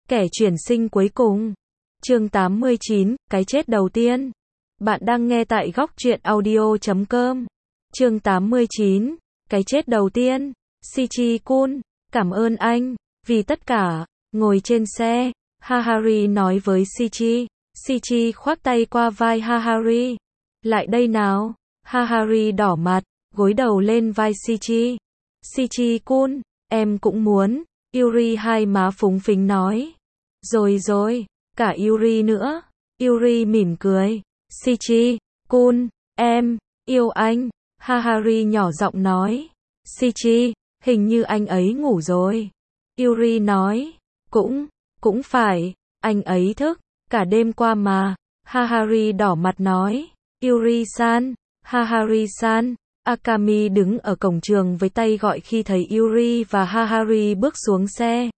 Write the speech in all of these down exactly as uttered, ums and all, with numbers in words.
Kẻ chuyển sinh cuối cùng. Chương tám mươi chín, cái chết đầu tiên. Bạn đang nghe tại góc truyện audio chấm com. Chương tám mươi chín, cái chết đầu tiên. Shichi-kun, cảm ơn anh, vì tất cả. Ngồi trên xe, Hahari nói với Shichi. Shichi khoác tay qua vai Hahari. Lại đây nào. Hahari đỏ mặt, gối đầu lên vai Shichi. Shichi-kun, em cũng muốn. Yuri hai má phúng phính nói. Rồi rồi, cả Yuri nữa. Yuri mỉm cười. Shichi-kun, em, yêu anh. Hahari nhỏ giọng nói. Shichi, hình như anh ấy ngủ rồi. Yuri nói. Cũng, cũng phải, anh ấy thức, cả đêm qua mà. Hahari đỏ mặt nói. Yuri-san, Hahari-san. Akami đứng ở cổng trường với tay gọi khi thấy Yuri và Hahari bước xuống xe.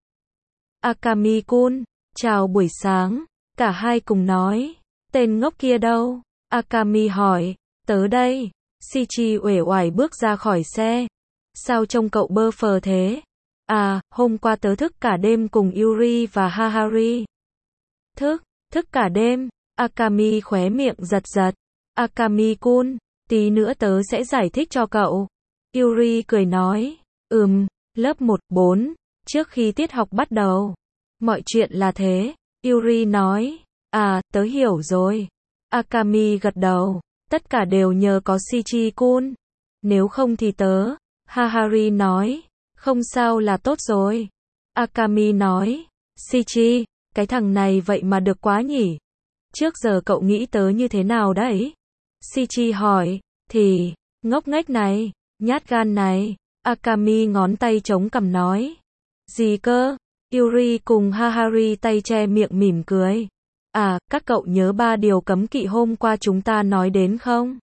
Akami-kun, chào buổi sáng. Cả hai cùng nói. Tên ngốc kia đâu? Akami hỏi. Tớ đây. Shichi uể oải bước ra khỏi xe. Sao trông cậu bơ phờ thế? À, hôm qua tớ thức cả đêm cùng Yuri và Hahari. Thức, thức cả đêm. Akami khóe miệng giật giật. Akami-kun, tí nữa tớ sẽ giải thích cho cậu. Yuri cười nói. Ừm, lớp một bốn, trước khi tiết học bắt đầu. Mọi chuyện là thế. Yuri nói. À, tớ hiểu rồi. Akami gật đầu. Tất cả đều nhờ có Shichi-kun. Nếu không thì tớ. Hahari nói. Không sao là tốt rồi. Akami nói. Shichi, cái thằng này vậy mà được quá nhỉ. Trước giờ cậu nghĩ tớ như thế nào đấy? Shichi hỏi. Thì, ngốc nghếch này, nhát gan này. Akami ngón tay chống cằm nói. Gì cơ? Yuri cùng Hahari tay che miệng mỉm cười. À, các cậu nhớ ba điều cấm kỵ hôm qua chúng ta nói đến không?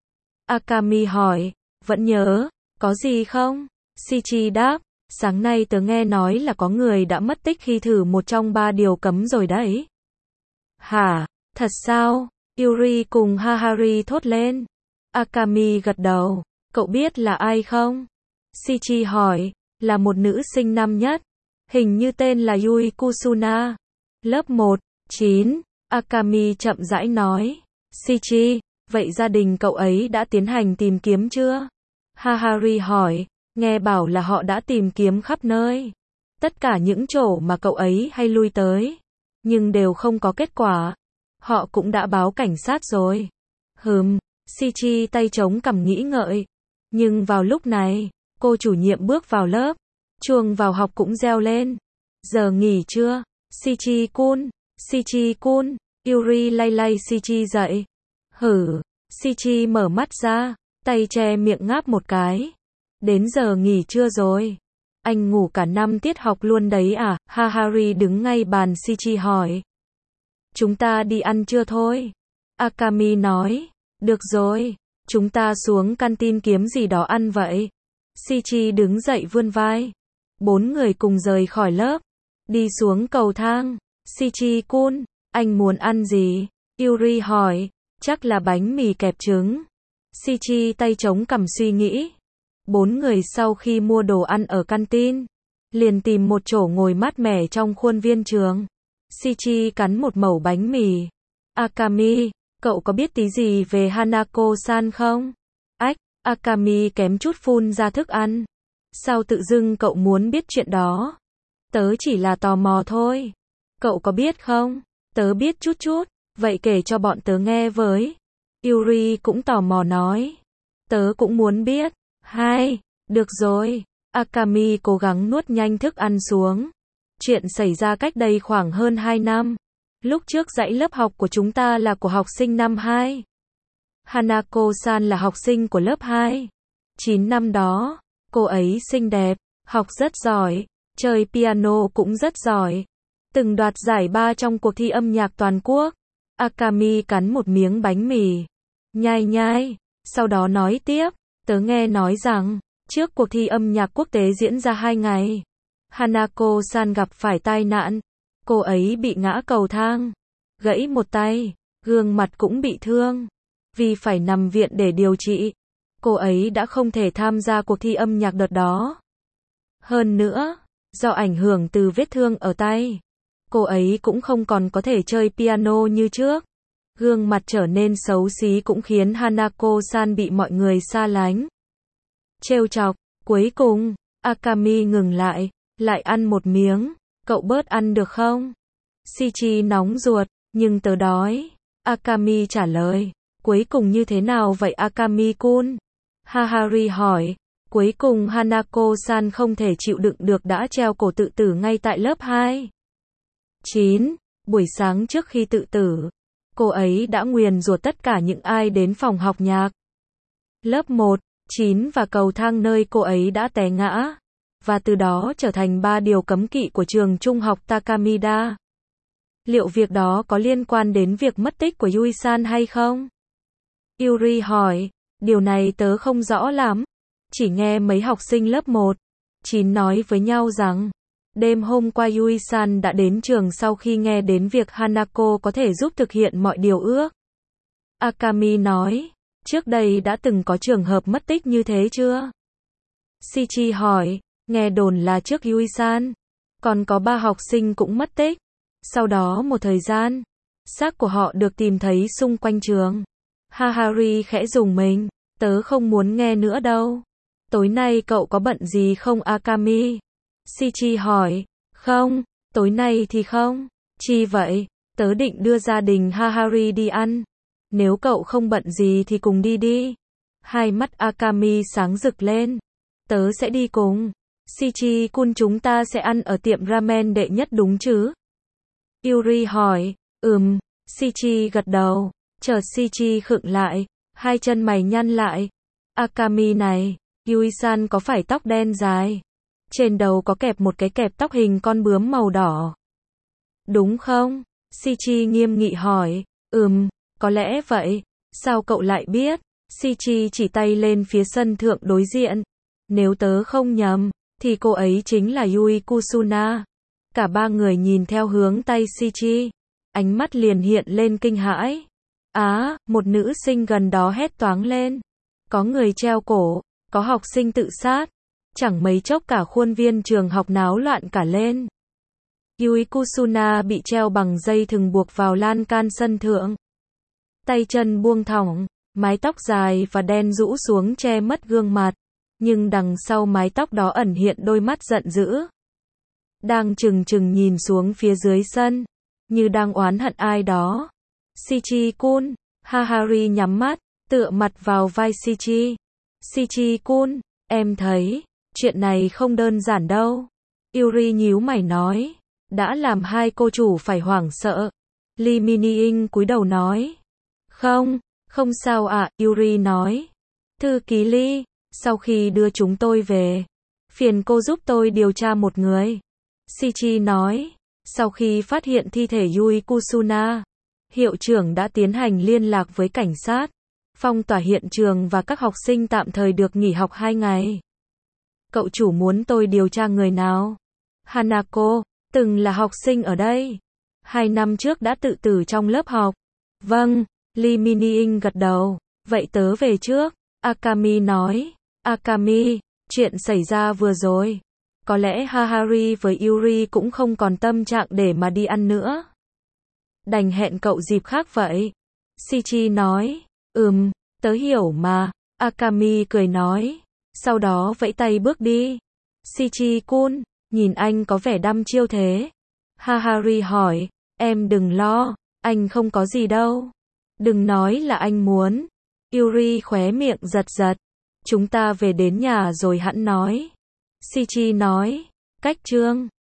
Akami hỏi. Vẫn nhớ, có gì không? Shichi đáp. Sáng nay tớ nghe nói là có người đã mất tích khi thử một trong ba điều cấm rồi đấy. Hả? Thật sao? Yuri cùng Hahari thốt lên. Akami gật đầu. Cậu biết là ai không? Shichi hỏi. Là một nữ sinh năm nhất. Hình như tên là Yui Kusuna. Lớp một, chín. Akami chậm rãi nói. Shichi, vậy gia đình cậu ấy đã tiến hành tìm kiếm chưa? Hahari hỏi. Nghe bảo là họ đã tìm kiếm khắp nơi. Tất cả những chỗ mà cậu ấy hay lui tới. Nhưng đều không có kết quả. Họ cũng đã báo cảnh sát rồi. Hừm, Shichi tay chống cằm nghĩ ngợi. Nhưng vào lúc này, cô chủ nhiệm bước vào lớp. Chuông vào học cũng reo lên. Giờ nghỉ chưa? Shichi-kun, Shichi-kun. Yuri lay lay Shichi dậy. Hử, Shichi mở mắt ra, tay che miệng ngáp một cái. Đến giờ nghỉ trưa rồi. Anh ngủ cả năm tiết học luôn đấy à? Hahari đứng ngay bàn Shichi hỏi. Chúng ta đi ăn trưa thôi. Akami nói. Được rồi, chúng ta xuống canteen kiếm gì đó ăn vậy. Shichi đứng dậy vươn vai. Bốn người cùng rời khỏi lớp. Đi xuống cầu thang. Shichi-kun, anh muốn ăn gì? Yuri hỏi. Chắc là bánh mì kẹp trứng. Shichi tay chống cằm suy nghĩ. Bốn người sau khi mua đồ ăn ở canteen, liền tìm một chỗ ngồi mát mẻ trong khuôn viên trường. Shichi cắn một mẩu bánh mì. Akami, cậu có biết tí gì về Hanako-san không? Ách, Akami kém chút phun ra thức ăn. Sao tự dưng cậu muốn biết chuyện đó? Tớ chỉ là tò mò thôi. Cậu có biết không? Tớ biết chút chút, vậy kể cho bọn tớ nghe với. Yuri cũng tò mò nói. Tớ cũng muốn biết. Hai, được rồi. Akami cố gắng nuốt nhanh thức ăn xuống. Chuyện xảy ra cách đây khoảng hơn hai năm. Lúc trước dãy lớp học của chúng ta là của học sinh năm hai. Hanako-san là học sinh của lớp hai. Chín năm đó, cô ấy xinh đẹp, học rất giỏi, chơi piano cũng rất giỏi. Từng đoạt giải ba trong cuộc thi âm nhạc toàn quốc. Akami cắn một miếng bánh mì. Nhai nhai, sau đó nói tiếp. Tớ nghe nói rằng, trước cuộc thi âm nhạc quốc tế diễn ra hai ngày, Hanako-san gặp phải tai nạn. Cô ấy bị ngã cầu thang, gãy một tay, gương mặt cũng bị thương. Vì phải nằm viện để điều trị, cô ấy đã không thể tham gia cuộc thi âm nhạc đợt đó. Hơn nữa, do ảnh hưởng từ vết thương ở tay, cô ấy cũng không còn có thể chơi piano như trước. Gương mặt trở nên xấu xí cũng khiến Hanako-san bị mọi người xa lánh. Trêu chọc, cuối cùng, Akami ngừng lại, lại ăn một miếng, cậu bớt ăn được không? Shichi nóng ruột, nhưng tớ đói. Akami trả lời, cuối cùng như thế nào vậy Akami-kun? Hahari hỏi, cuối cùng Hanako-san không thể chịu đựng được đã treo cổ tự tử ngay tại lớp hai. chín. Buổi sáng trước khi tự tử, cô ấy đã nguyền rủa tất cả những ai đến phòng học nhạc. Lớp một, chín và cầu thang nơi cô ấy đã té ngã, và từ đó trở thành ba điều cấm kỵ của trường trung học Takamida. Liệu việc đó có liên quan đến việc mất tích của Yui-san hay không? Yuri hỏi, điều này tớ không rõ lắm. Chỉ nghe mấy học sinh lớp một, chín nói với nhau rằng, đêm hôm qua Yui-san đã đến trường sau khi nghe đến việc Hanako có thể giúp thực hiện mọi điều ước. Akami nói, trước đây đã từng có trường hợp mất tích như thế chưa? Shichi hỏi, nghe đồn là trước Yui-san, còn có ba học sinh cũng mất tích. Sau đó một thời gian, xác của họ được tìm thấy xung quanh trường. Hahari khẽ rùng mình, tớ không muốn nghe nữa đâu. Tối nay cậu có bận gì không Akami? Shichi hỏi, không, tối nay thì không. Chi vậy? Tớ định đưa gia đình Hahari đi ăn. Nếu cậu không bận gì thì cùng đi đi. Hai mắt Akami sáng rực lên. Tớ sẽ đi cùng. Shichi-kun, chúng ta sẽ ăn ở tiệm ramen đệ nhất đúng chứ? Yuri hỏi, ừm. Shichi gật đầu. Chợt Shichi khựng lại, hai chân mày nhăn lại. Akami này, Yui-san có phải tóc đen dài? Trên đầu có kẹp một cái kẹp tóc hình con bướm màu đỏ. Đúng không? Shichi nghiêm nghị hỏi. Ừm, có lẽ vậy. Sao cậu lại biết? Shichi chỉ tay lên phía sân thượng đối diện. Nếu tớ không nhầm, thì cô ấy chính là Yui Kusuna. Cả ba người nhìn theo hướng tay Shichi. Ánh mắt liền hiện lên kinh hãi. Á, một nữ sinh gần đó hét toáng lên. Có người treo cổ, có học sinh tự sát. Chẳng mấy chốc cả khuôn viên trường học náo loạn cả lên. Yui Kusuna bị treo bằng dây thừng buộc vào lan can sân thượng. Tay chân buông thõng, mái tóc dài và đen rũ xuống che mất gương mặt. Nhưng đằng sau mái tóc đó ẩn hiện đôi mắt giận dữ. Đang trừng trừng nhìn xuống phía dưới sân, như đang oán hận ai đó. Shichi-kun, Hahari nhắm mắt, tựa mặt vào vai Shichi. Shichi-kun, em thấy, chuyện này không đơn giản đâu. Yuri nhíu mày nói, đã làm hai cô chủ phải hoảng sợ. Lee Mini-in cúi đầu nói, không, không sao ạ, Yuri nói. Thư ký Lee, sau khi đưa chúng tôi về, phiền cô giúp tôi điều tra một người. Shichi nói, sau khi phát hiện thi thể Yui Kusuna, hiệu trưởng đã tiến hành liên lạc với cảnh sát, phong tỏa hiện trường và các học sinh tạm thời được nghỉ học hai ngày. Cậu chủ muốn tôi điều tra người nào? Hanako, từng là học sinh ở đây. Hai năm trước đã tự tử trong lớp học. Vâng, Lee Mini-in gật đầu. Vậy tớ về trước. Akami nói. Akami, chuyện xảy ra vừa rồi. Có lẽ Hahari với Yuri cũng không còn tâm trạng để mà đi ăn nữa. Đành hẹn cậu dịp khác vậy. Shichi nói. Ừm, tớ hiểu mà. Akami cười nói. Sau đó vẫy tay bước đi. Shichi-kun, nhìn anh có vẻ đăm chiêu thế. Hahari hỏi. Em đừng lo, anh không có gì đâu. Đừng nói là anh muốn. Yuri khóe miệng giật giật. Chúng ta về đến nhà rồi hẵng nói. Shichi nói. Cách chương